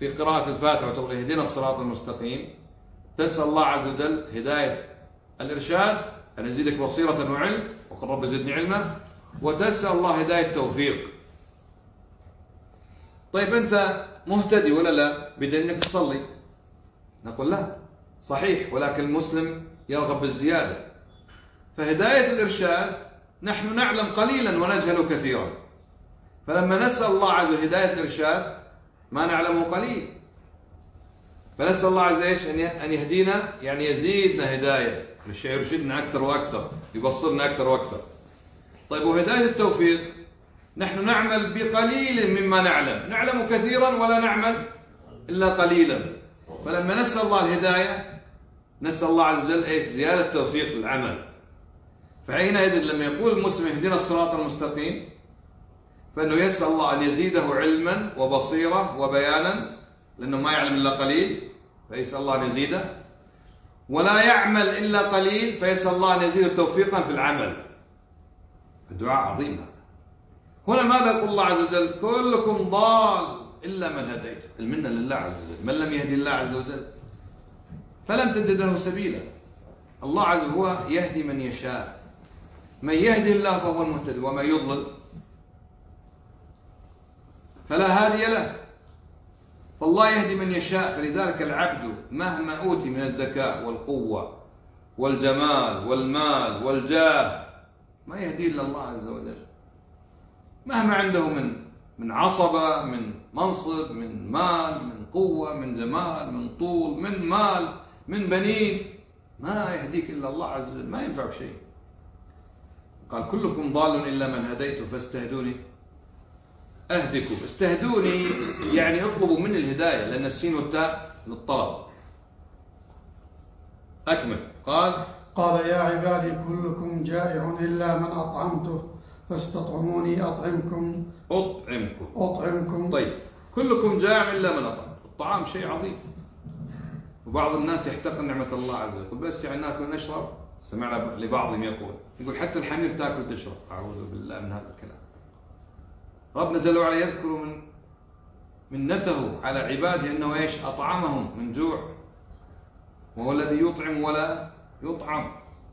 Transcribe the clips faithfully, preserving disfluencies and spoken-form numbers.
في قراءة الفاتحة وتقول اهدنا الصراط المستقيم، تسأل الله عز وجل هداية الإرشاد، أن يزيدك بصيرة وعلم، وقل رب زدني علما، وتسأل الله هداية التوفيق. طيب أنت مهتدي ولا لا؟ بدل أنك تصلي. نقول لا، صحيح، ولكن المسلم يرغب بالزيادة. فهداية الإرشاد نحن نعلم قليلا ونجهل كثيرا، فلما نسأل الله عز وجل هداية الإرشاد ما نعلمه قليل، فنسأل الله عز وجل أن يهدينا، يعني يزيدنا هداية، يرشدنا أكثر وأكثر، يبصرنا أكثر وأكثر. طيب وهداية التوفيق نحن نعمل بقليل مما نعلم، نعلم كثيرا ولا نعمل إلا قليلا، فلما نسأل الله الهداية نسأل الله عز وجل إيش؟ زيادة التوفيق للعمل. فحينئذ لما يقول المسلم اهدنا الصراط المستقيم، فإنه يسأل الله أن يزيده علما وبصيرة وبيانا، لأنه ما يعلم إلا قليل، فيسأل الله أن يزيده، ولا يعمل إلا قليل، فيسأل الله أن يزيده توفيقا في العمل. الدعاء عظيم هذا. هنا ماذا يقول الله عز وجل؟ كلكم ضال إلا من هديت. المنة لله عز وجل، من لم يهدي الله عز وجل فلن تجد له سبيلا. الله عز وجل هو يهدي من يشاء، من يهدي الله فهو المهتدي، ومن يضلل فلا هادي له. فالله يهدي من يشاء، فلذلك العبد مهما أوتي من الذكاء والقوة والجمال والمال والجاه ما يهدي إلا الله عز وجل. مهما عنده من من عصبة، من منصب، من مال، من قوة، من جمال، من طول، من مال، من بنين، ما يهديك إلا الله عز وجل، ما ينفعك شيء. قال كلكم ضال إلا من هديت فاستهدوني أهدكم. استهدوني يعني اطلبوا مني الهداية، لأن السين والتاء للطلب. أكمل. قال قال يا عبادي كلكم جائع إلا من أطعمته فاستطعموني أطعمكم أطعمكم أطعمكم طيب، كلكم جائع إلا من أطعمته. الطعام شيء عظيم، وبعض الناس يحتقر نعمة الله عز وجل، يقول بس يعني ناكل ونشرب. سمعنا لبعضهم يقول يقول حتى الحمير تاكل تشرب. أعوذ بالله من هذا الكلام. ربنا جل وعلا يذكر من منته على عباده أنه إيش؟ أطعمهم من جوع، وهو الذي يطعم ولا يطعم.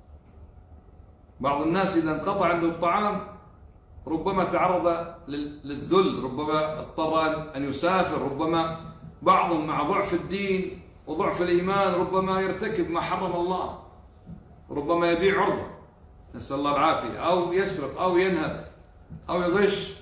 بعض الناس إذا انقطع عنده الطعام ربما تعرض للذل، ربما اضطر أن يسافر، ربما بعضهم مع ضعف الدين وضعف الإيمان ربما يرتكب ما حرم الله، ربما يبيع عرضه، نسأل الله العافية، أو يسرق أو ينهب أو يغش.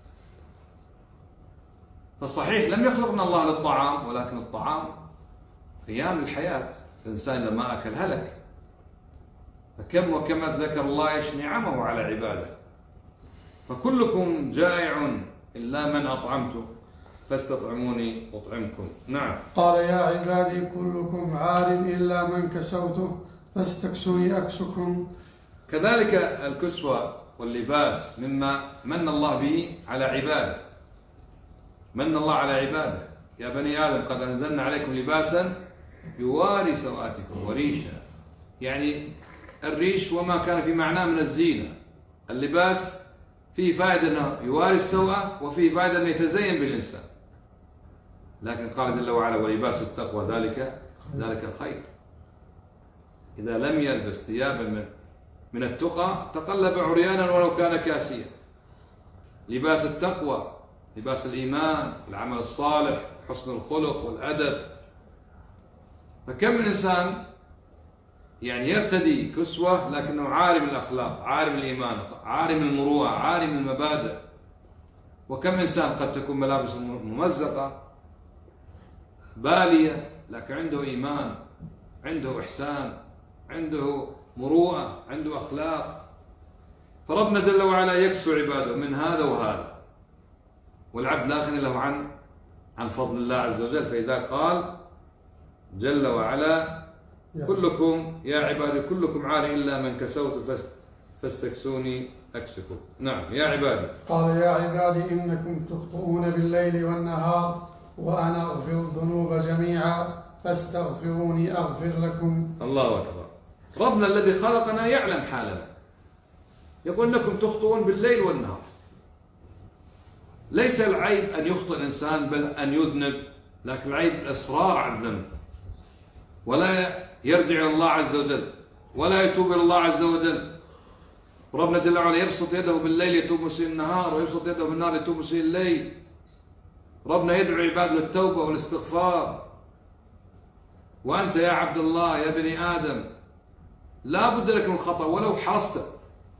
فصحيح لم يخلقنا الله للطعام، ولكن الطعام قيام الحياة. الإنسان إذا ما أكل هلك. فكم وكما ذكر الله ايش نعمه على عباده. فكلكم جائع إلا من أطعمته فاستطعموني أطعمكم. نعم. قال يا عبادي كلكم عار إلا من كسوته فاستكسوني أكسكم. كذلك الكسوة واللباس مما من الله به على عباده. من الله على عباده: يا بني آدم قد أنزلنا عليكم لباسا يواري سوآتكم وريشا. يعني الريش وما كان في معناه من الزينة. اللباس فيه فائدة أنه يواري السوءة، وفيه فائدة أنه يتزين بالإنسان. لكن قال جل وعلا: ولباس التقوى ذلك ذلك الخير. إذا لم يلبس ثيابا من التقى تقلب عريانا ولو كان كاسيا. لباس التقوى لباس الإيمان، العمل الصالح، حسن الخلق والأدب. فكم من إنسان يعني يرتدي كسوة لكنه عارم الأخلاق، عارم الإيمان، عارم المروءة، عارم المبادئ. وكم إنسان قد تكون ملابس ممزقة بالية لكن عنده إيمان، عنده إحسان، عنده مروءة، عنده أخلاق. فربنا جل وعلا يكسو عباده من هذا وهذا، والعبد لا غنى له عن عن فضل الله عز وجل. فإذا قال جل وعلا: كلكم يا عبادي كلكم عار إلا من كسوت فاستكسوني أكسكم. نعم. يا عبادي. قال يا عبادي إنكم تخطئون بالليل والنهار وأنا أغفر الذنوب جميعا فاستغفروني أغفر لكم. الله أكبر. ربنا الذي خلقنا يعلم حالنا، يقول إنكم تخطئون بالليل والنهار. ليس العيب أن يخطئ الإنسان بل أن يذنب. لكن العيب الإصرار على الذنب، ولا يرجع إلى الله عز وجل، ولا يتوب إلى الله عز وجل. ربنا جل وعلا يبسط يده بالليل يتوب مسيء النهار، ويبسط يده بالنهار يتوب مسيء الليل. ربنا يدعو عباده للتوبة والاستغفار. وأنت يا عبد الله يا بني آدم لا بد لك من الخطأ ولو حرصت،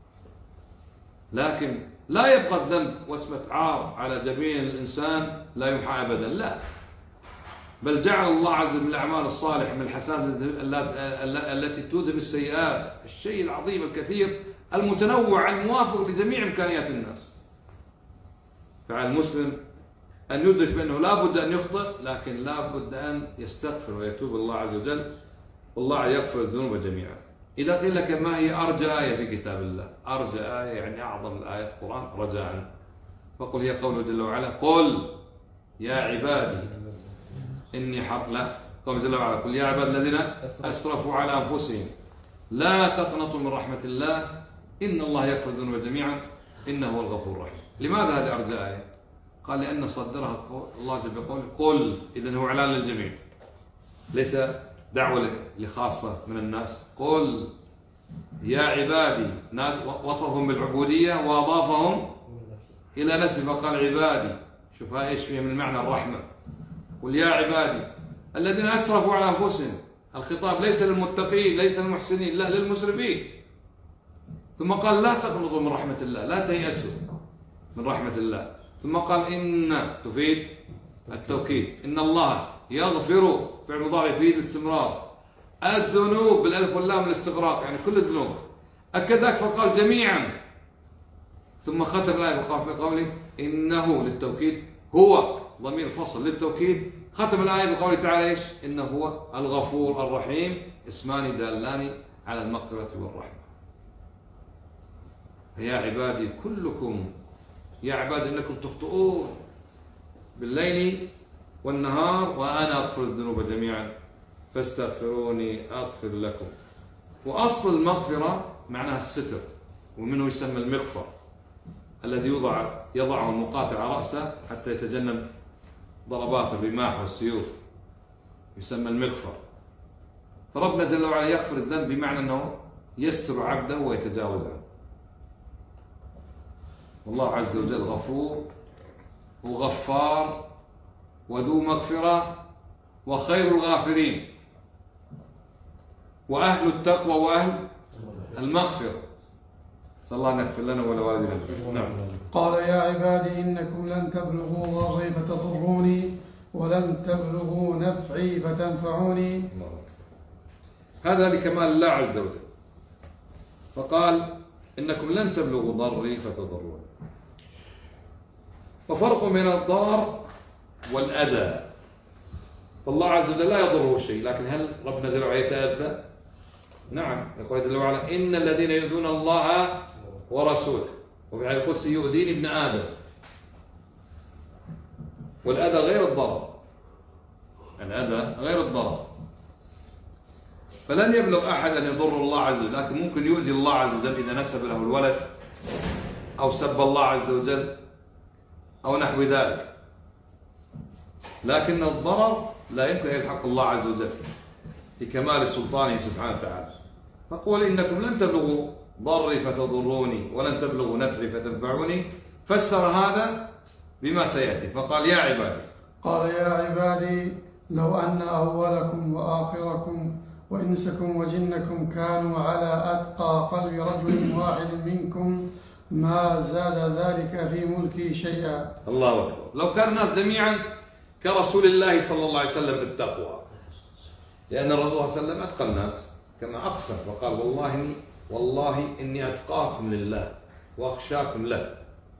لكن لا يبقى الذنب واسمة عار على جبين الإنسان لا يمحى أبدا، لا، بل جعل الله عز وجل من الأعمال الصالحة من الحسنات التي تذهب السيئات الشيء العظيم الكثير المتنوع الموافق لجميع إمكانيات الناس. فعلى المسلم أن يدرك بأنه لا بد أن يخطئ، لكن لا بد أن يستغفر ويتوب الله عز وجل، والله يغفر الذنوب جميعا. إذا قيل لك ما هي أرجى آية في كتاب الله؟ أرجى آية يعني أعظم الآيات في القرآن رجاء، فقل هي قوله جل وعلا قل يا عبادي إني حق لا قوله جل وعلا قل يا عباد الذين أسرفوا على أنفسهم لا تقنطوا من رحمة الله إن الله يغفر الذنوب جميعا إنه هو الغفور الرحيم. لماذا هذه أرجى آية؟ قال لأن صدرها الله جل وعلا قل، إذن هو إعلان للجميع، ليس دعوة لخاصة من الناس. قل يا عبادي، وصفهم بالعبودية وأضافهم إلى نفسه فقال عبادي. شوف هاي إيش فيه من معنى الرحمة. قل يا عبادي الذين أسرفوا على أنفسهم، الخطاب ليس للمتقين ليس للمحسنين، لا للمسرفين. ثم قال لا تقنطوا من رحمة الله، لا تيأسوا من رحمة الله. ثم قال إن تفيد التوكيد، إن الله يغفر فعل مضارع يفيد الاستمرار، الذنوب بالألف واللام الاستغراق يعني كل الذنوب، أكدك فقال جميعا. ثم ختم الآية بقوله إنه للتوكيد، هو ضمير فصل للتوكيد. ختم الآية بقوله تعالى إيش؟ إنه هو الغفور الرحيم، اسمان دالان على المغفرة والرحمة. يا عبادي كلكم يا عباد إنكم تخطئون بالليل والنهار وأنا أغفر الذنوب جميعا فاستغفروني أغفر لكم. وأصل المغفرة معناها الستر، ومنه يسمى المغفر الذي يضع يضعه المقاتل على رأسه حتى يتجنب ضربات الرماح والسيوف، يسمى المغفر. فربنا جل وعلا يغفر الذنب بمعنى أنه يستر عبده ويتجاوز عنه. والله عز وجل غفور وغفار وذو مغفرة وخير الغافرين وأهل التقوى وأهل المغفرة. صلى الله أن يغفر لنا ولوالدينا أجمعين. نعم. قال يا عبادي إنكم لن تبلغوا ضري فتضروني ولن تبلغوا نفعي فتنفعوني. هذا لكمال الله عز وجل، فقال إنكم لن تبلغوا ضري فتضروني. وفرق بين الضرر والأذى. فالله عز وجل لا يضره شيء، لكن هل ربنا جل وعلا يتأذى؟ نعم، يقول جل وعلا إن الذين يؤذون الله ورسوله، وفي الحديث القدسي يؤذيني ابن آدم. والأذى غير الضرر، الأذى غير الضرر. فلن يبلغ أحد أن يضر الله عز وجل، لكن ممكن يؤذي الله عز وجل إذا نسب له الولد أو سب الله عز وجل أو نحو ذلك. لكن الضرر لا يمكن أن يلحق الله عز وجل لكمال سلطانه سبحانه وتعالى. فقول إنكم لن تبلغوا ضري فتضروني ولن تبلغوا نفعي فتنفعوني، فسر هذا بما سيأتي فقال يا عبادي. قال يا عبادي لو أن أولكم وآخركم وإنسكم وجنكم كانوا على أتقى قلب رجل واحد منكم ما زاد ذلك في ملكي شيئا. الله أكبر. لو كان الناس جميعا كرسول الله صلى الله عليه وسلم بالتقوى، لأن الرسول صلى الله عليه وسلم أتقى الناس كما أقسم وقال والله إني والله إني أتقاكم لله وأخشاكم له.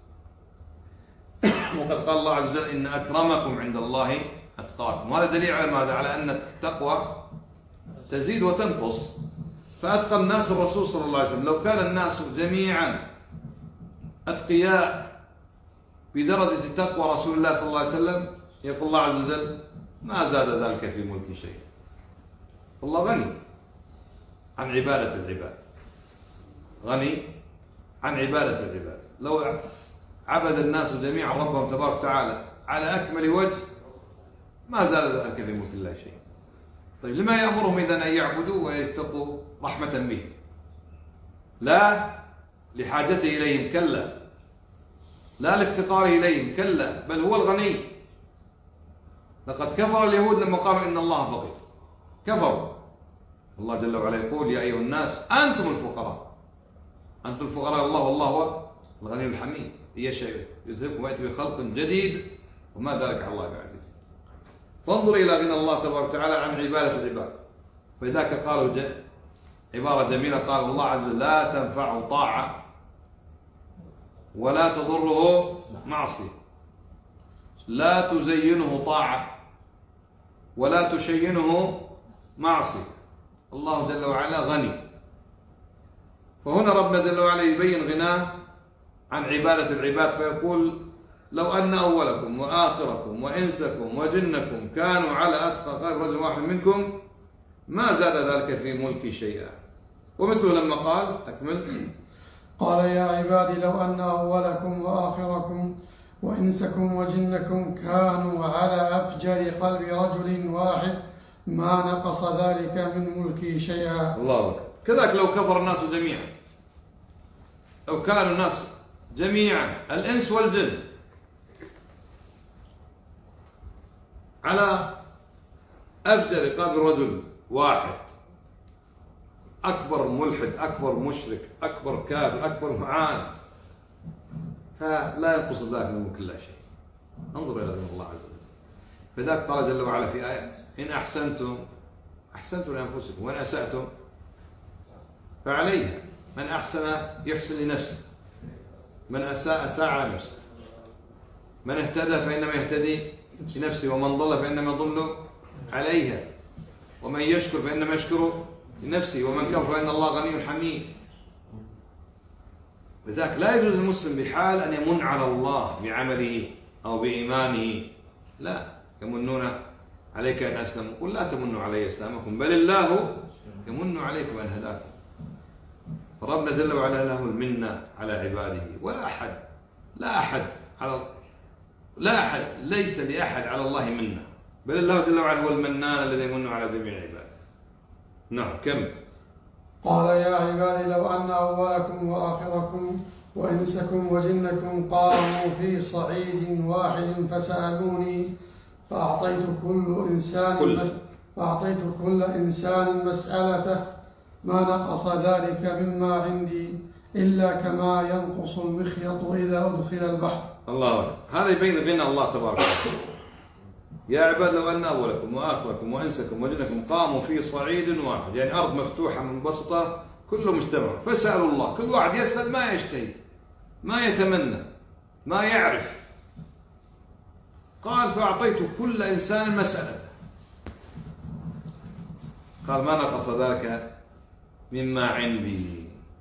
وقد قال الله عز وجل إن أكرمكم عند الله أتقاكم. وهذا دليل على ماذا؟ على أن التقوى تزيد وتنقص. فأتقى الناس الرسول صلى الله عليه وسلم. لو كان الناس جميعا أتقياء بدرجة تقوى رسول الله صلى الله عليه وسلم يقول الله عز وجل ما زاد ذلك في ملك شيء. الله غني عن عبادة العباد، غني عن عبادة العباد. لو عبد الناس جميعا ربهم تبارك وتعالى على أكمل وجه ما زال ذلك في ملك الله شيء. طيب لما يأمرهم إذن أن يعبدوا ويتقوا رحمة به؟ لا لحاجته إليهم، كلا، لا لافتقاره إليهم، كلا، بل هو الغني. لقد كفر اليهود لما قالوا إن الله فقير، كفروا. الله جل وعلا يقول يا أيها الناس أنتم الفقراء، أنتم الفقراء الله والله هو الغني الحميد. هي شيء يذهبكم ويأتي بخلق جديد وما ذلك على الله بعزيز. فانظر إلى غنى الله تبارك وتعالى عن عبادة العباد. فلذلك قالوا عبارة جميلة، قال الله عز وجل لا تنفع طاعة ولا تضره معصية، لا تزينه طاعة ولا تشينه معصية. الله جل وعلا غني. فهنا ربنا جل وعلا يبين غناه عن عبادة العباد، فيقول لو أن أولكم وآخركم وإنسكم وجنكم كانوا على أتقى قلب رجل واحد منكم ما زاد ذلك في ملكي شيئا. ومثله لما قال أكمل قال يا عبادي لو أن أولكم وآخركم وإنسكم وجنكم كانوا على أفجر قلب رجل واحد ما نقص ذلك من ملكي شيئا. الله أكبر. كذلك لو كفر الناس جميعا، لو كانوا الناس جميعا الإنس والجن على أفجر قلب رجل واحد، أكبر ملحد، أكبر مشرك، أكبر كافر، أكبر معاند، فلا ينقص ذلك من ملك الله شيء. انظر إلى ذنب الله عز وجل. فذلك قال جل وعلا في آيات إن أحسنتم أحسنتم لأنفسكم وإن أسأتم فعليها، من أحسن يحسن لنفسه، من أساء أساء على نفسه، من اهتدى فإنما يهتدي لنفسه ومن ضل فإنما يضل عليها، ومن يشكر فإنما يشكر لنفسه ومن كفر فإن الله غني حميد. لذلك لا يجوز المسلم بحال أن يمن على الله بعمله أو بإيمانه. لا، يمنون عليك أن أسلموا، قل لا تمنوا علي إسلامكم بل الله يمن عليكم أن هداكم. فربنا جل وعلا له المنة على عباده، ولا أحد لا أحد على لا أحد ليس لأحد على الله منة، بل الله جل وعلا هو المنان الذي يمن على جميع عباده. نعم كم قال يا عبادي لو أن أولكم وآخركم وإنسكم وجنكم قاموا في صعيد واحد فسألوني فأعطيت كل إنسان كل. مس... فأعطيت كل إنسان مسألته ما نقص ذلك مما عندي إلا كما ينقص المخيط إذا أدخل البحر. الله أكبر. هذا يبين غنى الله تبارك وتعالى. يا عباد لو أن أولكم وآخركم وإنسكم وجنكم قاموا في صعيد واحد، يعني أرض مفتوحة منبسطة كله مجتمع، فسألوا الله، كل واحد يسأل ما يشتهي ما يتمنى ما يعرف. قال فأعطيت كل إنسان مسألته، قال ما نقص ذلك مما عندي،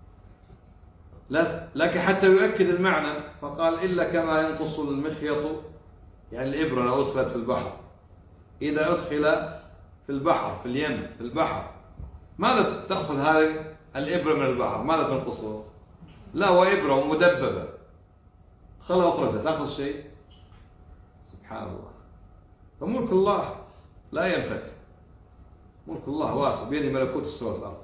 لكن حتى يؤكد المعنى فقال إلا كما ينقص المخيط، يعني الإبرة لو أدخلت في البحر، إذا أدخل في البحر في اليم في البحر ماذا تأخذ هذه الإبرة من البحر؟ ماذا تنقصه؟ لا، وإبرة مدببة خلها أخرجها تأخذ شيء؟ سبحان الله. فملك الله لا ينفت، ملك الله واسع بيده ملكوت السماوات والأرض.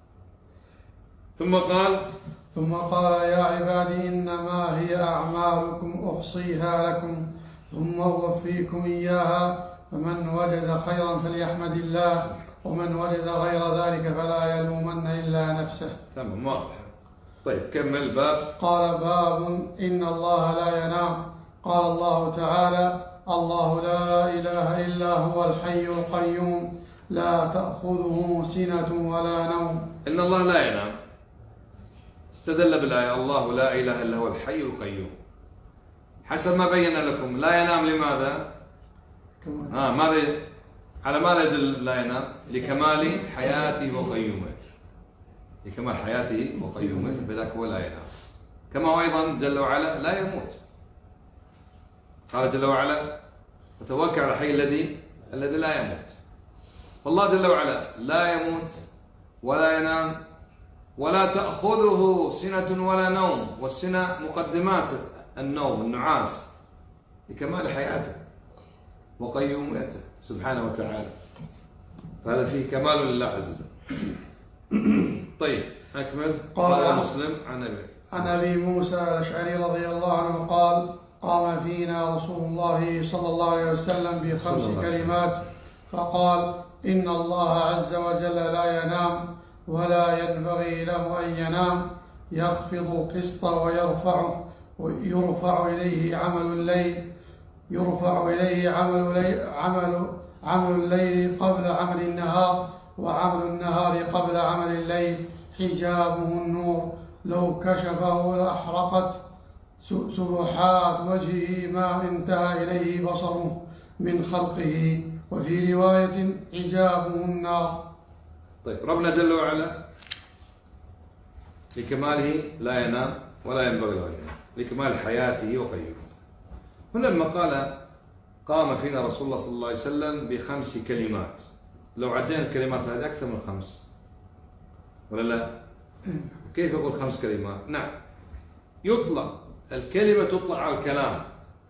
ثم قال ثم قال يا عبادي إنما هي أعمالكم أحصيها لكم ثم أوفيكم إياها، فمن وجد خيرا فليحمد الله ومن وجد غير ذلك فلا يلومن إلا نفسه. تمام واضح. طيب كمل باب. قال باب إن الله لا ينام. قال الله تعالى الله لا إله إلا هو الحي القيوم لا تأخذه سنة ولا نوم. إن الله لا ينام، استدل بالآية الله لا إله إلا هو الحي القيوم، حسب ما بين لكم. لا ينام لماذا؟ آه ماذا على ماذا يدل لا ينام؟ لكمال حياته وقيومته، لكمال حياته وقيومته، فذاك هو لا ينام. كما هو أيضا جل وعلا لا يموت، قال جل وعلا وتوكل على الحي الذي الذي لا يموت. فالله جل وعلا لا يموت ولا ينام ولا تأخذه سنة ولا نوم، والسنة مقدمات النوم النعاس، لكمال حياته وقيومته. سبحانه وتعالى، فهذا فيه كمال لله عز وجل. طيب أكمل. قال مسلم عن أبي عن أبي موسى الأشعري رضي الله عنه قال: قام فينا رسول الله صلى الله عليه وسلم بخمس كلمات فقال: إن الله عز وجل لا ينام ولا ينبغي له أن ينام، يخفض القسط ويرفعه، ويرفع إليه عمل الليل يرفع إليه عمل لي عمل عمل الليل قبل عمل النهار، وعمل النهار قبل عمل الليل، حجابه النور، لو كشفه لأحرقت سبحات وجهه ما انتهى إليه بصره من خلقه، وفي رواية حجابه النار. طيب ربنا جل وعلا لكماله لا ينام ولا ينبغي له أن ينام، لكمال حياته وقيومه. هنا لما قال قام فينا رسول الله صلى الله عليه وسلم بخمس كلمات، لو عدينا الكلمات هذه أكثر من خمس ولا لا؟ كيف يقول خمس كلمات؟ نعم، يطلق الكلمة تطلق على الكلام،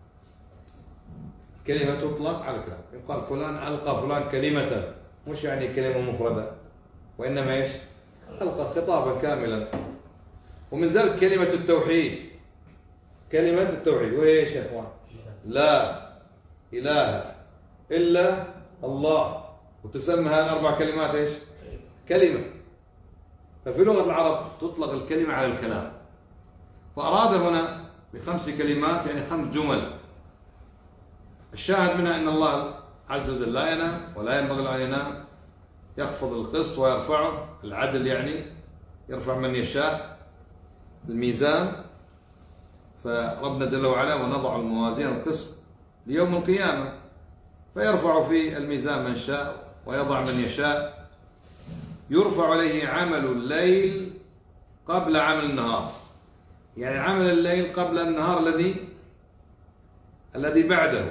كلمة تطلق على الكلام، يقال فلان ألقى فلان كلمة، مش يعني كلمة مفردة، وإنما إيش؟ ألقى خطابا كاملا. ومن ذلك كلمة التوحيد، كلمة التوحيد وهي إيش يا إخوان؟ لا إله إلا الله، وتسمى هذه الأربع كلمات إيش؟ كلمة. ففي لغة العرب تطلق الكلمة على الكلام، فأراد هنا بخمس كلمات يعني خمس جمل. الشاهد منها أن الله عز وجل لا ينام ولا ينبغي له أن ينام، يخفض القسط ويرفعه، العدل يعني يرفع من يشاء، الميزان، فربنا جل وعلا ونضع الموازين القسط ليوم القيامة، فيرفع في الميزان من شاء ويضع من يشاء، يرفع عليه عمل الليل قبل عمل النهار، يعني عمل الليل قبل النهار الذي الذي بعده.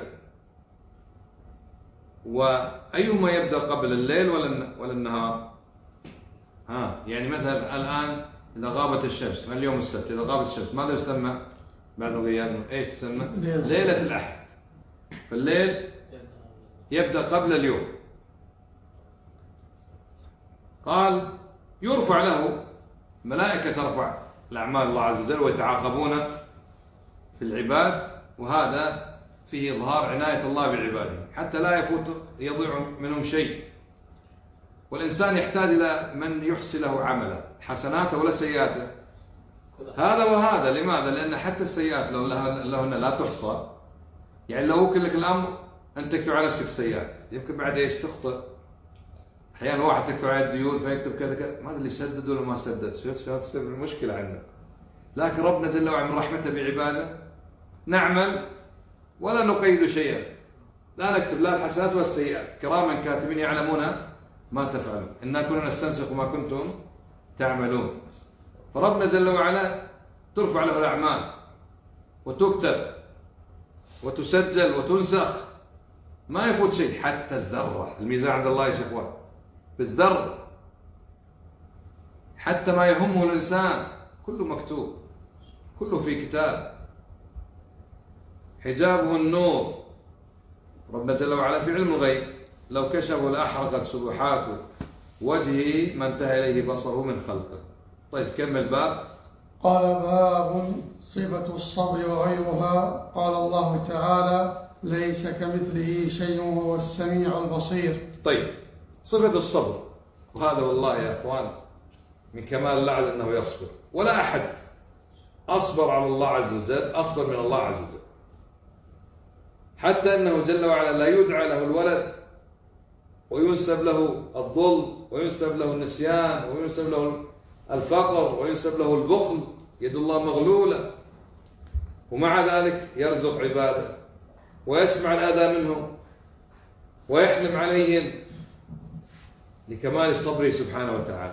وأيهما يبدأ قبل الليل ولا النهار؟ ها يعني مثلا الآن إذا غابت الشمس، من اليوم السبت إذا غابت الشمس ماذا يسمى بعد الغياب؟ إيش تسمى؟ ليلة الأحد. فالليل يبدأ قبل اليوم. قال يرفع له ملائكة ترفع الأعمال الله عز وجل ويتعاقبون في العباد، وهذا فيه إظهار عناية الله بعباده حتى لا يفوت يضيع منهم شيء. والإنسان يحتاج إلى من يحسن له عمله، حسناته ولا سيئاته، هذا وهذا. لماذا؟ لأن حتى السيئات لو لهن لا تحصى، يعني لو وكل لك الأمر أن تكتب على نفسك سيئات، يمكن بعد إيش تخطئ. أحيانا واحد تكتب عليه الديون فيكتب كذا كذا، ما أدري اللي سدد ولا ما سدد، شو تصير المشكلة عندنا. لكن ربنا جل وعلا من رحمته بعباده نعمل ولا نقيد شيئا، لا نكتب لا الحسنات ولا السيئات، كراما كاتبين يعلمون ما تفعلون، إنا كنا نستنسخ ما كنتم تعملون. فربنا جل وعلا ترفع له الأعمال وتكتب وتسجل وتنسخ، ما يفوت شيء حتى الذرة. الميزان عند الله يا شيخوان بالذرة، حتى ما يهمه الإنسان كله مكتوب، كله في كتاب. حجابه النور، ربنا جل وعلا في علم الغيب، لو كشفه لأحرقت سبحات وجهه ما انتهى إليه بصره من خلقه. طيب كمل باب. قال باب صفة الصبر وغيرها. قال الله تعالى: ليس كمثله شيء وهو السميع البصير. طيب صفة الصبر، وهذا والله يا أخوان من كمال الله عز أنه يصبر، ولا أحد أصبر على الله عز وجل أصبر من الله عز وجل، حتى أنه جل وعلا لا يدعى له الولد وينسب له الظلم وينسب له النسيان وينسب له الفقر وينسب له البخل، يد الله مغلولة، ومع ذلك يرزق عباده ويسمع الأذى منهم ويحلم عليهم لكمال صبره سبحانه وتعالى.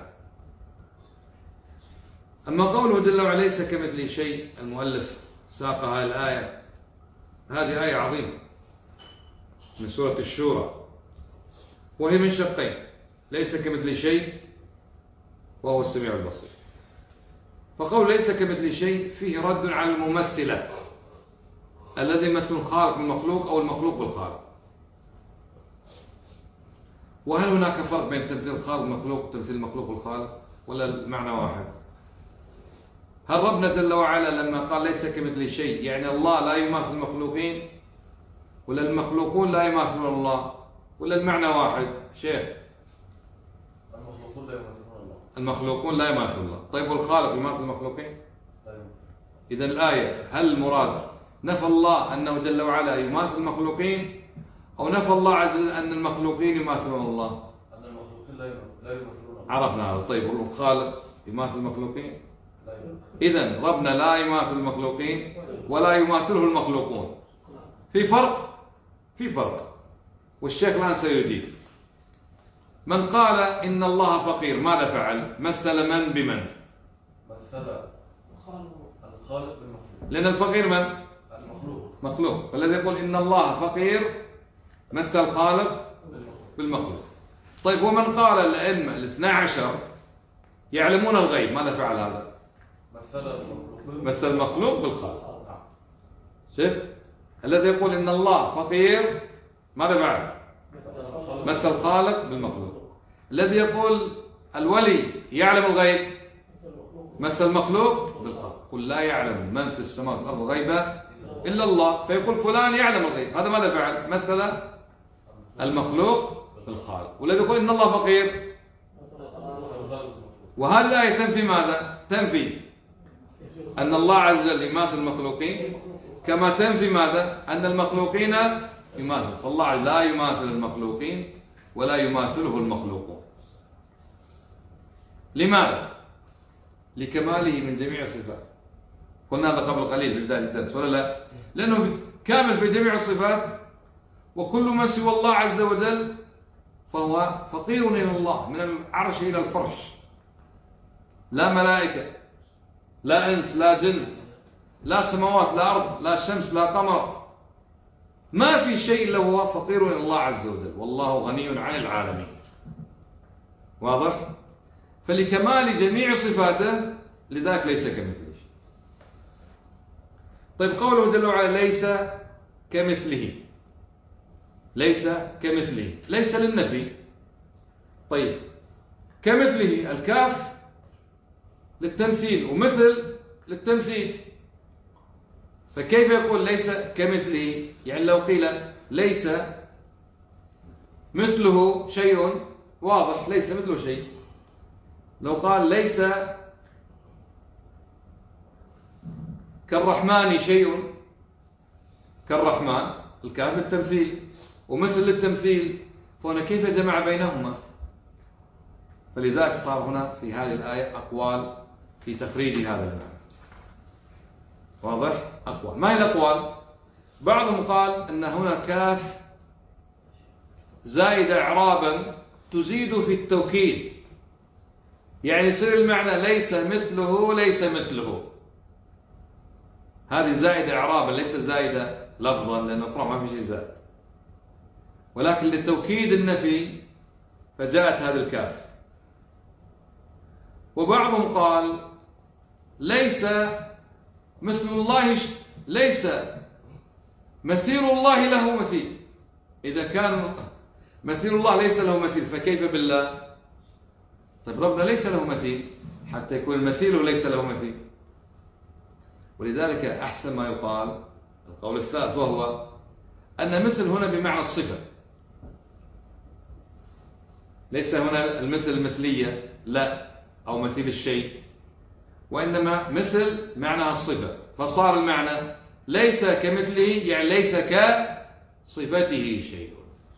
أما قوله جل وعلا ليس كمثله شيء، المؤلف ساقها الآية، هذه آية عظيمة من سورة الشورى، وهي من شقين: ليس كمثله شيء وهو السميع البصير. فقول ليس كمثله شيء فيه رد على الممثلة الذي يمثل الخالق بالمخلوق أو المخلوق بالخالق. وهل هناك فرق بين تمثيل الخالق بالمخلوق وتمثيل المخلوق بالخالق، ولا المعنى واحد؟ هل ربنا جل وعلا لما قال ليس كمثله شيء يعني الله لا يماثل المخلوقين، ولا المخلوقون لا يماثلون الله، ولا المعنى واحد؟ شيخ، المخلوقون لا يماثلون الله. المخلوقون لا يماثلون الله. طيب والخالق يماثل المخلوقين؟ لا يماثل. إذا الآية هل المراد نفى الله أنه جل وعلا يماثل المخلوقين، أو نفى الله عز وجل أن المخلوقين يماثلون الله؟ أن المخلوقين لا يماثلون الله. عرفنا هذا. طيب والخالق يماثل المخلوقين؟ لا يماثل. إذن ربنا لا يماثل المخلوقين ولا يماثله المخلوقون. في فرق؟ في فرق. والشيخ الآن سيجيب. من قال إن الله فقير ماذا فعل؟ مثل من بمن؟ مثل الخالق بالمخلوق. لأن الفقير من؟ المخلوق. مخلوق. فالذي يقول إن الله فقير مثل الخالق بالمخلوق. طيب ومن قال الأئمة الاثنى عشر يعلمون الغيب ماذا فعل هذا؟ مثل المخلوق. مثل المخلوق بالخالق. شفت؟ الذي يقول إن الله فقير ماذا فعل؟ مثل الخالق بالمخلوق. الذي يقول الولي يعلم الغيب مثل المخلوق بالخالق. قل لا يعلم من في السماوات والأرض غيبا إلا الله، فيقول فلان يعلم الغيب، هذا ماذا فعل؟ مثل المخلوق بالخالق. والذي يقول إن الله فقير، وهذه الآية تنفي ماذا؟ تنفي أن الله عز وجل يماثل المخلوقين، كما تنفي ماذا؟ أن المخلوقين يماثل. فالله لا يماثل المخلوقين ولا يماثله المخلوقون. لماذا؟ لكماله من جميع الصفات. قلنا هذا قبل قليل في بداية الدرس ولا لا؟ لأنه كامل في جميع الصفات، وكل من سوى الله عز وجل فهو فقير إلى الله من العرش إلى الفرش. لا ملائكة، لا إنس، لا جن، لا سماوات، لا أرض، لا شمس، لا قمر، ما في شيء إلا هو فقير إلى الله عز وجل، والله غني عن العالمين. واضح؟ فلكمال جميع صفاته لذلك ليس كمثله شيء. طيب قوله جل وعلا ليس كمثله، ليس كمثله، ليس للنفي. طيب كمثله الكاف للتمثيل ومثل للتمثيل، فكيف يقول ليس كمثله؟ يعني لو قيل ليس مثله شيء واضح ليس مثله شيء. لو قال ليس كالرحمن شيء، كالرحمن الكاف للتمثيل ومثل للتمثيل، فهنا كيف جمع بينهما؟ فلذلك صار هنا في هذه الآية أقوال في تخريج هذا المعنى. واضح؟ أقوال. ما هي الأقوال؟ بعضهم قال أن هنا كاف زائدة إعرابا تزيد في التوكيد، يعني يصير المعنى ليس مثله ليس مثله. هذه زائدة إعرابا ليس زائدة لفظا، لأن القرآن ما في شيء زائد، ولكن لتوكيد النفي فجاءت هذه الكاف. وبعضهم قال ليس مثل الله، ليس مثيل الله له مثيل. إذا كان مثيل الله ليس له مثيل فكيف بالله؟ طيب ربنا ليس له مثيل حتى يكون المثيل ليس له مثيل. ولذلك أحسن ما يقال القول الثالث، وهو أن مثل هنا بمعنى الصفة، ليس هنا المثل المثلية لا أو مثيل الشيء، وإنما مثل معناها الصفة، فصار المعنى ليس كمثله يعني ليس كصفته شيء،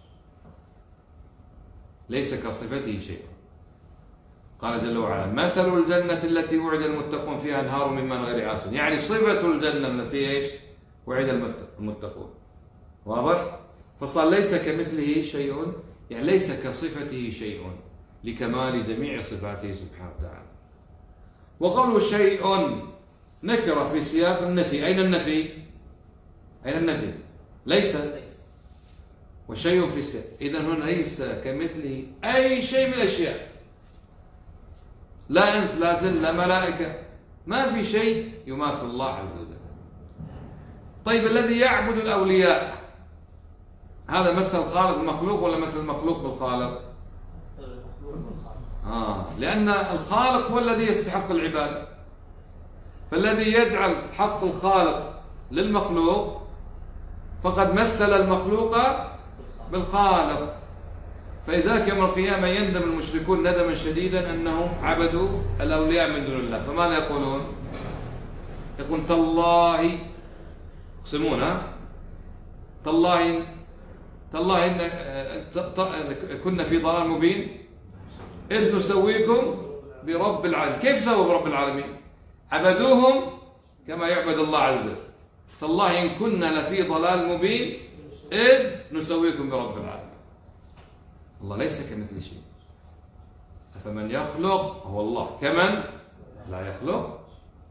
ليس كصفته شيء. قال جل وعلا مثل الجنة التي وعد المتقون فيها أنهار من ماء غير آسن، يعني صفة الجنة التي إيش وعد المتقون. واضح؟ فصار ليس كمثله شيء يعني ليس كصفته شيء لكمال جميع صفاته سبحانه وتعالى. وقوله شيء نكرة في سياق النفي. أين النفي؟ أين النفي؟ ليس، وشيء في سياق. إذن هنا ليس كمثله أي شيء من الأشياء، لا إنس لا جن لا ملائكة، ما في شيء يماثل الله عز وجل. طيب الذي يعبد الأولياء هذا مثل الخالق بالمخلوق ولا مثل المخلوق بالخالق؟ آه لأن الخالق هو الذي يستحق العبادة، فالذي يجعل حق الخالق للمخلوق فقد مثل المخلوق بالخالق. فإذا يوم القيامة يندم المشركون ندما شديدا أنهم عبدوا الأولياء من دون الله. فماذا يقولون؟ يقول تالله، يقسمون تالله تالله إن كنا في ضلال مبين إذ نسويكم برب العالمين. كيف سووا برب العالمين؟ عبدوهم كما يعبد الله عز وجل. تالله إن كنا لفي ضلال مبين إذ نسويكم برب العالمين. الله ليس كمثل شيء، أفمن يخلق هو الله كمن لا يخلق.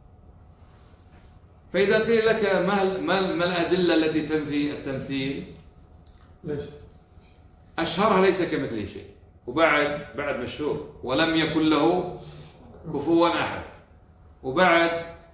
فإذا قيل لك ما, ما الأدلة التي تنفي التمثيل؟ ليش؟ أشهرها ليس كمثله شيء، وبعد بعد مشهور ولم يكن له كفوا أحد، وبعد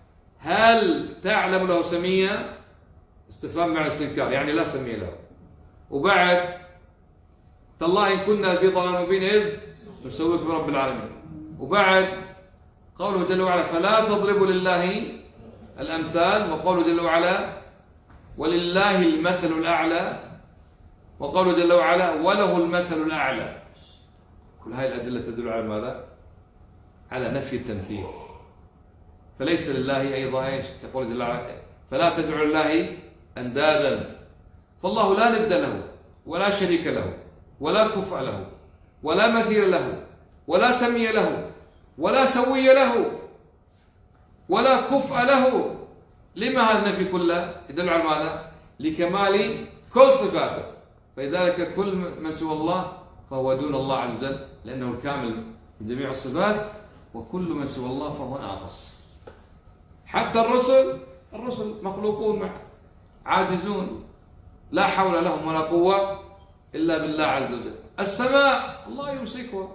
هل تعلم له سميا؟ استفهام مع استنكار يعني لا سمي له، وبعد تالله إن كنا في ضلال مبين إذ نسويك برب العالمين، وبعد قوله جل وعلا فلا تضربوا لله الأمثال، وقوله جل وعلا ولله المثل الأعلى، وقوله جل وعلا وله المثل الأعلى. كل هذه الأدلة تدل على ماذا؟ على نفي التمثيل. فليس لله أيضا إيش؟ كقول جل وعلا فلا تدعوا لله أندادا. فالله لا ند له ولا شريك له ولا كفء له ولا مثيل له ولا سمي له ولا سوي له ولا كفء له. لما هذا النفي كله؟ يدل على ماذا؟ لكمال كل صفاته. فلذلك كل من سوى الله فهو دون الله عز وجل لأنه الكامل من جميع الصفات، وكل من سوى الله فهو ناقص. حتى الرسل الرسل مخلوقون عاجزون لا حول لهم ولا قوة إلا بالله عز وجل. السماء الله يمسكها،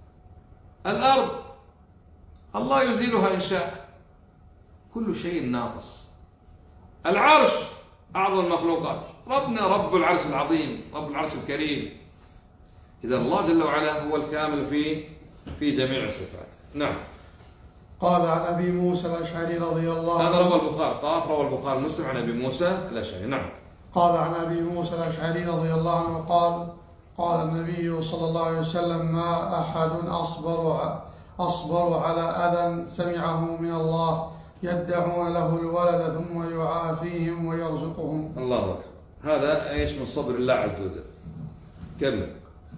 الأرض الله يزيلها إن شاء، كل شيء ناقص. العرش أعظم المخلوقات، ربنا رب العرش العظيم رب العرش الكريم. إذا الله جل وعلا هو الكامل في في جميع الصفات. نعم. قال عن أبي موسى الأشعري رضي الله عنه، هذا روى البخاري، قاف روى البخاري مسلم عن أبي موسى الأشعري. نعم. قال عن أبي موسى الأشعري رضي الله عنه قال قال النبي صلى الله عليه وسلم ما أحد أصبر أصبر على أذى سمعه من الله يدعون له الولد ثم يعافيهم ويرزقهم. الله أكبر. هذا ايش؟ من صبر الله عز وجل. كمل.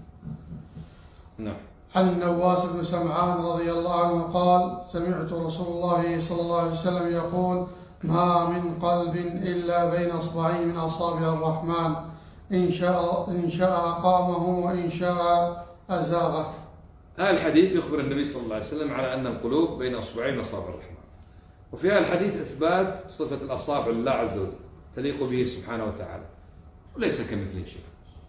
نعم. عن النواس بن سمعان رضي الله عنه قال سمعت رسول الله صلى الله عليه وسلم يقول ما من قلب إلا بين أصبعين من أصابع الرحمن إن شاء إن شاء قامه وإن شاء أزاغه. هذا الحديث يخبر النبي صلى الله عليه وسلم على أن القلوب بين أصبعين من أصابع الرحمن، وفي هذا الحديث إثبات صفة الأصابع لله عز وجل تليق به سبحانه وتعالى وليس كمثله شيء.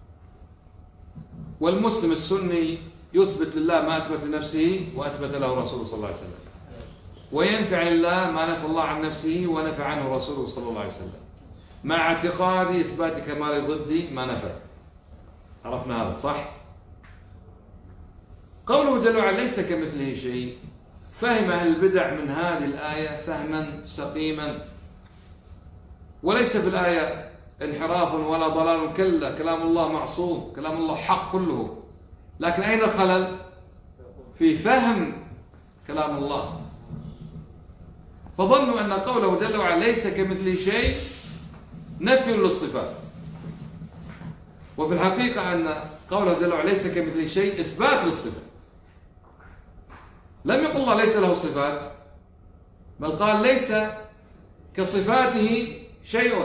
والمسلم السني يثبت لله ما أثبت لنفسه وأثبت له رسوله صلى الله عليه وسلم، وينفع لله ما نفى الله عن نفسه ونفى عنه رسوله صلى الله عليه وسلم، مع اعتقاد إثبات كمال ضد ما نفى. عرفنا هذا صح؟ قوله جل وعلا ليس كمثله شيء، فهم أهل البدع من هذه الآية فهما سقيما، وليس في الآية انحراف ولا ضلال، كلا كلام الله معصوم، كلام الله حق كله، لكن أين الخلل؟ في فهم كلام الله. فظنوا أن قوله جل وعلا ليس كمثله شيء نفي للصفات، وفي الحقيقة أن قوله جل وعلا ليس كمثله شيء إثبات للصفات. لم يقل الله ليس له صفات، بل قال ليس كصفاته شيء.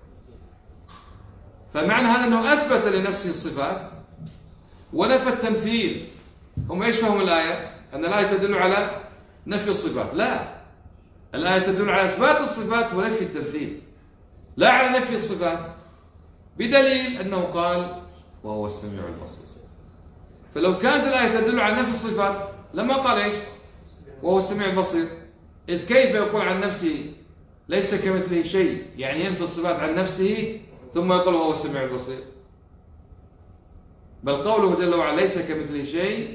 فمعنى هذا أنه أثبت لنفسه الصفات ونفى التمثيل. هم إيش فهموا الآية؟ أن الآية تدل على نفي الصفات. لا، الآية تدل على إثبات الصفات ونفي التمثيل، لا على نفي الصفات، بدليل أنه قال وهو السميع البصير. فلو كانت الآية تدل على نفي الصفات لما قال إيش؟ وهو السميع البصير. إذ كيف يقول عن نفسه ليس كمثله شيء، يعني ينفي الصفات عن نفسه ثم يقول وهو السميع البصير؟ بل قوله جل وعلا ليس كمثله شيء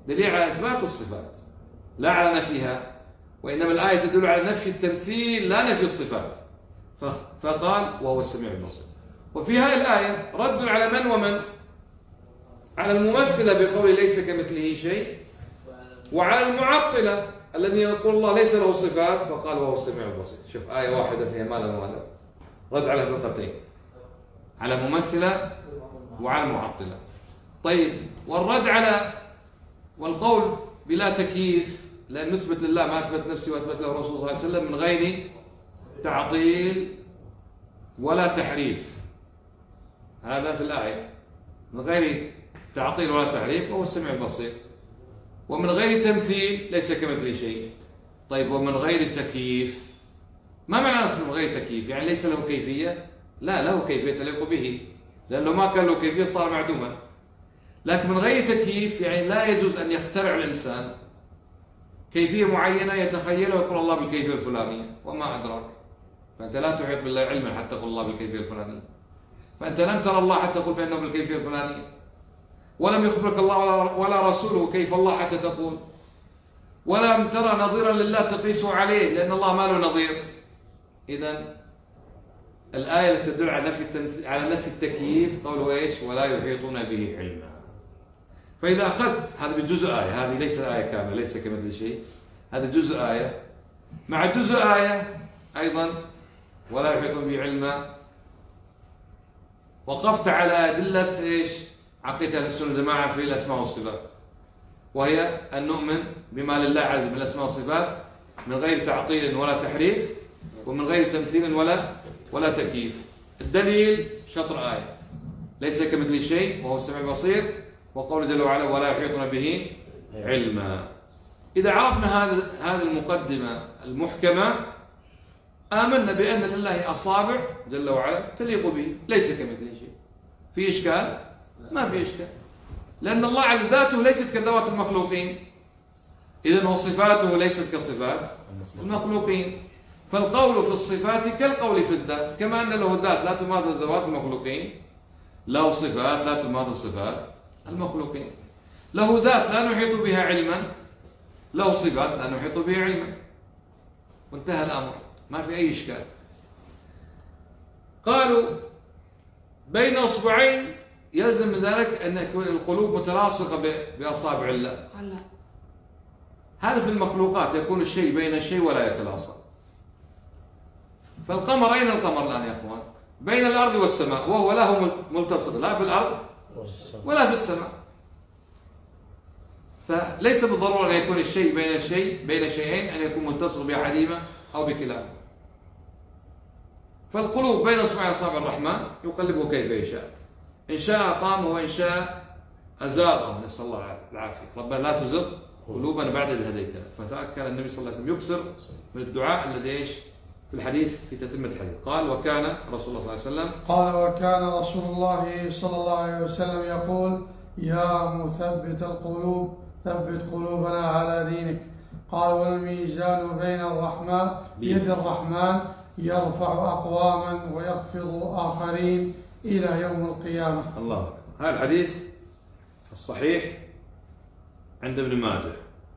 دليل على إثبات الصفات لا على نفيها، وإنما الآية تدل على نفي التمثيل لا نفي الصفات. فقال وهو السميع البصير. وفي هذه الآية رد على من ومن؟ على الممثلة بقول ليس كمثله شيء، وعلى المعطلة الذين يقول الله ليس له صفات فقال وهو السميع البصير. شوف آية واحدة فيها ماذا وماذا؟ رد على فرقتين، على ممثلة وعلى المعطلة. طيب، والرد على والقول بلا تكييف، لأن نثبت لله ما أثبت نفسي وأثبت له الرسول صلى الله عليه وسلم من غير تعطيل ولا تحريف. هذا في الآية من غير تعطيل ولا تحريف وهو السميع البصير. ومن غير تمثيل ليس كمثله شيء. طيب، ومن غير تكييف، ما معنى أصلا من غير تكييف؟ يعني ليس له كيفية؟ لا، له كيفية تليق به، لأنه ما كان له كيفية صار معدوما. لكن من غير تكييف يعني لا يجوز أن يخترع الإنسان كيفية معينة يتخيلها ويقول الله بالكيفية الفلانية وما أدراك. فأنت لا تحيط بالله علما حتى تقول الله بالكيفية الفلانية، فأنت لم ترى الله حتى تقول بأنه بالكيفية الفلانية، ولم يخبرك الله ولا رسوله كيف الله حتى تقول، ولم ترى نظيرا لله تقيسه عليه لأن الله ما له نظير. إذن الآية تدل على نفي التمثيل على نفي التكييف، قوله ايش؟ ولا يحيطون به علما. فإذا أخذت هذا بالجزء آية، هذه ليس آية كاملة، ليس كمثل شيء، هذا جزء آية مع جزء آية أيضا ولا يحيطون به علما، وقفت على أدلة ايش؟ عقيدة أهل السنة والجماعة في الأسماء والصفات، وهي أن نؤمن بما لله عز وجل من الأسماء والصفات من غير تعطيل ولا تحريف، ومن غير تمثيل ولا ولا تكييف. الدليل شطر آية ليس كمثل شيء وهو السميع البصير، وقول جل وعلا ولا يحيطون به علما. إذا عرفنا هذا هذه المقدمة المحكمة آمنا بأن لله أصابع جل وعلا تليق به ليس كمثل شيء. في إشكال؟ ما في إشكال، لأن الله عز ذاته ليست كذوات المخلوقين، إذن وصفاته ليست كصفات المخلوقين. فالقول في الصفات كالقول في الذات، كما أن له ذات لا تماثل ذوات المخلوقين، له صفات لا تماثل صفات المخلوقين. له ذات لا نحيط بها علما، له صفات لا نحيط بها علما، وانتهى الأمر، ما في أي إشكال. قالوا بين أصبعين يلزم من ذلك أن يكون القلوب متلاصقة بأصابع الله. قال لا، هذا في المخلوقات يكون الشيء بين الشيء ولا يتلاصق. فالقمر أين القمر الآن يا أخوان؟ بين الأرض والسماء، وهو له ملتصق لا في الأرض ولا في السماء. فليس بالضرورة أن يكون الشيء بين الشيء بين شيئين أن يكون ملتصق بأحدهما أو بكلاهما. فالقلوب بين أصبع أصابع الرحمن يقلبه كيف يشاء، إن شاء أقامه وإن شاء أزاغه، نسأل الله العافية. ربنا لا تزغ قلوبنا بعد إذ هديتنا. فكان النبي صلى الله عليه وسلم يكثر من الدعاء الذي ايش في الحديث في تتمة الحديث. قال وكان رسول الله صلى الله عليه وسلم قال وكان رسول الله صلى الله عليه وسلم يقول يا مثبت القلوب ثبت قلوبنا على دينك. قال والميزان بين الرحمن بيد الرحمن يرفع أقواما ويخفض آخرين إلى يوم القيامة. الله أكبر. هذا الحديث الصحيح عند ابن ماجه،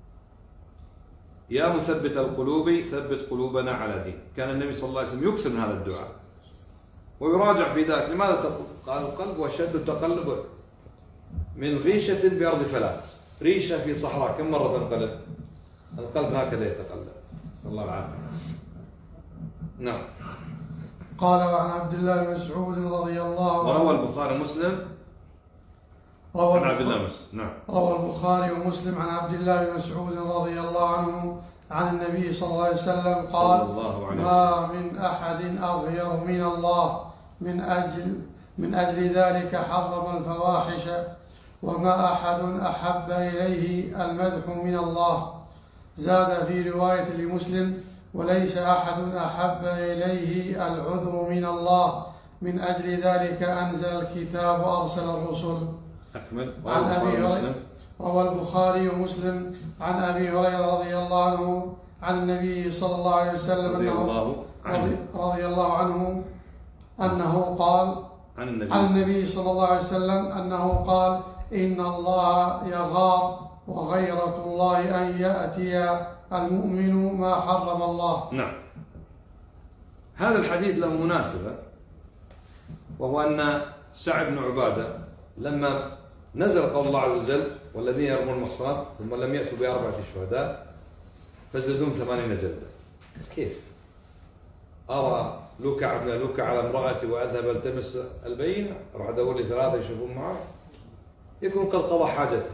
يا مثبت القلوب ثبت قلوبنا على دين. كان النبي صلى الله عليه وسلم يكثر من هذا الدعاء ويراجع في ذلك. لماذا تقول؟ قال القلب وشد التقلب من ريشة بأرض فلات. ريشة في صحراء كم مرة تنقلب؟ القلب هكذا يتقلب، نسأل الله العافية. نعم. قال وعن عبد الله بن مسعود رضي الله عنه، وروى البخاري ومسلم روى عن عبد الله مسلم. نعم. روى البخاري ومسلم عن عبد الله بن مسعود رضي الله عنه عن النبي صلى الله عليه وسلم قال ما من أحد أغير من الله من أجل من أجل ذلك حرم الفواحش، وما أحد أحب إليه المدح من الله. زاد في رواية لمسلم وليس أحد أحب إليه العذر من الله، من أجل ذلك أنزل الكتاب وأرسل الرسل. أكمل. عن أبي هريرة روى البخاري ومسلم عن أبي هريرة رضي الله عنه عن النبي صلى الله عليه وسلم رضي أنه الله عنه, رضي الله عنه أنه قال عن النبي, عن النبي صلى الله عليه وسلم أنه قال إن الله يغار وغيرة الله أن يأتي المؤمن ما حرم الله. نعم. هذا الحديث له مناسبة، وهو أن سعد بن عبادة لما نزل قول الله عز وجل والذين يرمون المحصنات ثم لم يأتوا بأربعة شهداء فجلدوهم ثمانين جلدة، كيف؟ أرى لكع ابن لكع على امرأتي وأذهب التمس البينة، أروح أدور لي ثلاثة يشوفون معه، يكون قد قضى حاجته.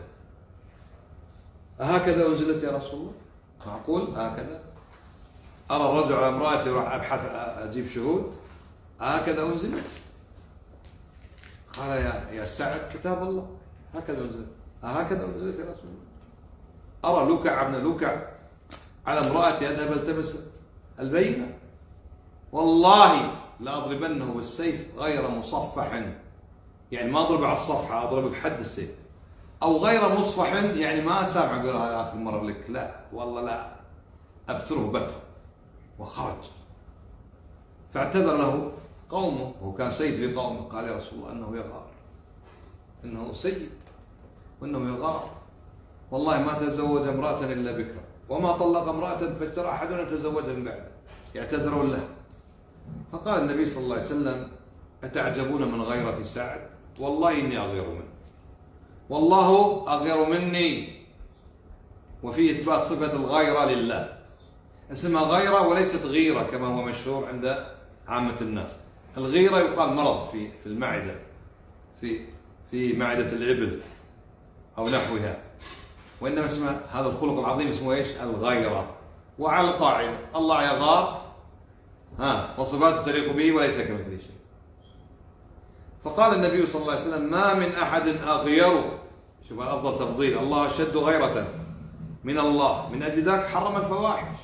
أهكذا أنزلت يا رسول الله؟ معقول هكذا؟ أرى الرجل على امرأتي وراح أبحث أجيب شهود، هكذا أنزلت؟ قال يا يا سعد كتاب الله هكذا أنزلت، هكذا أنزلت يا رسول الله؟ أرى لكع ابن لكع على امرأتي أذهب التمس البينة، والله لأضربنه بالسيف غير مصفح، يعني ما أضرب على الصفحة، أضرب بحد السيف، أو غير مصفح يعني ما سامع يقول آخر مرة لك، لا والله لا، أبتره بتر. وخرج فاعتذر له قومه، هو كان سيد في قومه، قال يا رسول الله إنه يغار، إنه سيد وإنه يغار، والله ما تزوج امرأة إلا بكرا، وما طلق امرأة فاجترى أحدنا أن يتزوجها من بعده، يعتذرون له. فقال النبي صلى الله عليه وسلم أتعجبون من غيرة سعد؟ والله إني أغير منه، والله أغير مني. وفي إثبات صفة الغيرة لله، اسمها غيرة وليست غيرة كما هو مشهور عند عامة الناس. الغيرة يقال مرض في في المعدة، في في معدة الإبل أو نحوها، وإنما اسمه هذا الخلق العظيم اسمه إيش؟ الغيرة. وعلى القاعدة الله يغار ها وصفاته تليق به وليس كمثله شيء. فقال النبي صلى الله عليه وسلم ما من أحد أغير، شوف أفضل تفضيل، الله أشد غيرة من الله، من أجل ذلك حرم الفواحش.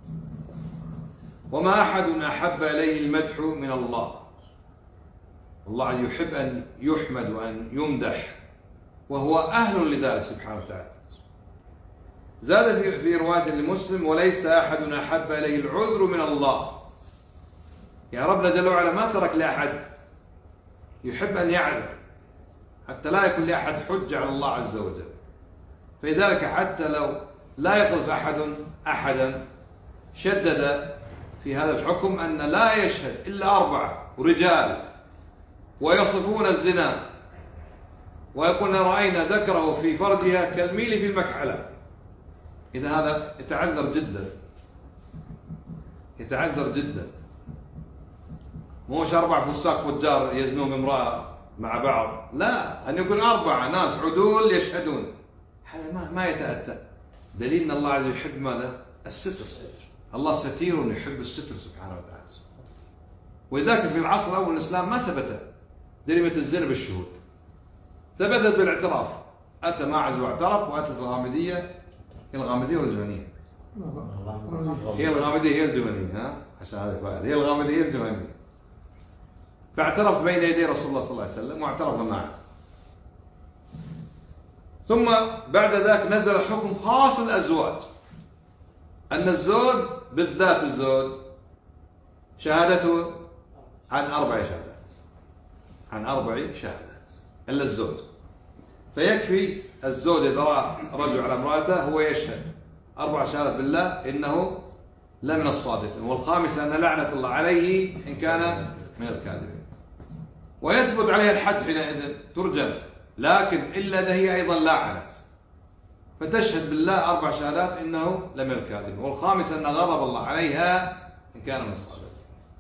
وما أحد أحب إليه المدح من الله، الله يحب أن يحمد وأن يمدح وهو أهل لذلك سبحانه وتعالى. زاد في, في رواية لمسلم وليس أحد أحب إليه العذر من الله، يعني ربنا جل وعلا ما ترك لأحد، يحب أن يعذر حتى لا يكون لأحد حجة على الله عز وجل. فلذلك حتى لو لا يقذف أحد أحدا شدد في هذا الحكم أن لا يشهد إلا أربعة رجال ويصفون الزنا ويقولون رأينا ذكره في فرجها كالميل في المكحلة. إذا هذا يتعذر جدا، يتعذر جدا، موش أربع فساق فجار يزنون بامرأة مع بعض، لا، أن يكون أربعة ناس عدول يشهدون، هذا ما ما يتأتى. دليل أن الله عز وجل يحب ماذا؟ الستر. الله ستير يحب الستر سبحانه وتعالى. ولذلك في العصر الأول الإسلام ما ثبت جريمة الزنا بالشهود، ثبتت بالاعتراف. أتى ماعز واعترف، وأتت الغامدية، هي الغامدية والجهنية؟ هي الغامدية هي الجهنية، ها عشان هذا فائدة، هي الغامدية هي الجهنية. فاعترف بين يدي رسول الله صلى الله عليه وسلم واعترف ماعز. ثم بعد ذلك نزل حكم خاص للأزواج، أن الزوج بالذات الزوج شهادته عن أربع شهادات، عن أربع شهادات إلا الزوج. فيكفي الزوج إذا رأى رجل على امرأته هو يشهد أربع شهادات بالله إنه لمن الصادقين، والخامسة أن لعنة الله عليه إن كان من الكاذبين. ويثبت عليها الحد حينئذ ترجم، لكن إلا إذا هي أيضا لاعنت، فتشهد بالله أربع شهادات إنه لمن الكاذبين، والخامسة أن غضب الله عليها إن كان من الصادقين.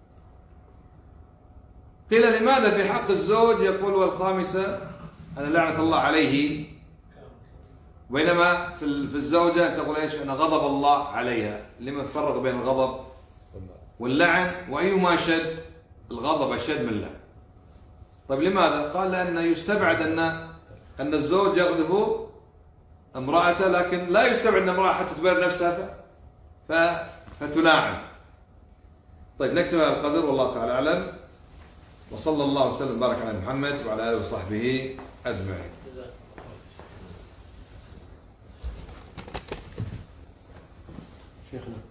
قيل لماذا في حق الزوج يقول والخامسة أن لعنة الله عليه، بينما في الزوجة تقول إيش؟ أن غضب الله عليها؟ لما فرق بين الغضب واللعن؟ وأيهما أشد؟ الغضب أشد من اللعن. طيب لماذا؟ قال لأن يستبعد أن أن الزوج يغضب امرأته، لكن لا يستبعد أن امرأة حتى تبرر نفسها فتلاعن. طيب نكتب على القدر، والله تعالى أعلم، وصلى الله وسلم وبارك على محمد وعلى آله وصحبه أجمعين. شيخنا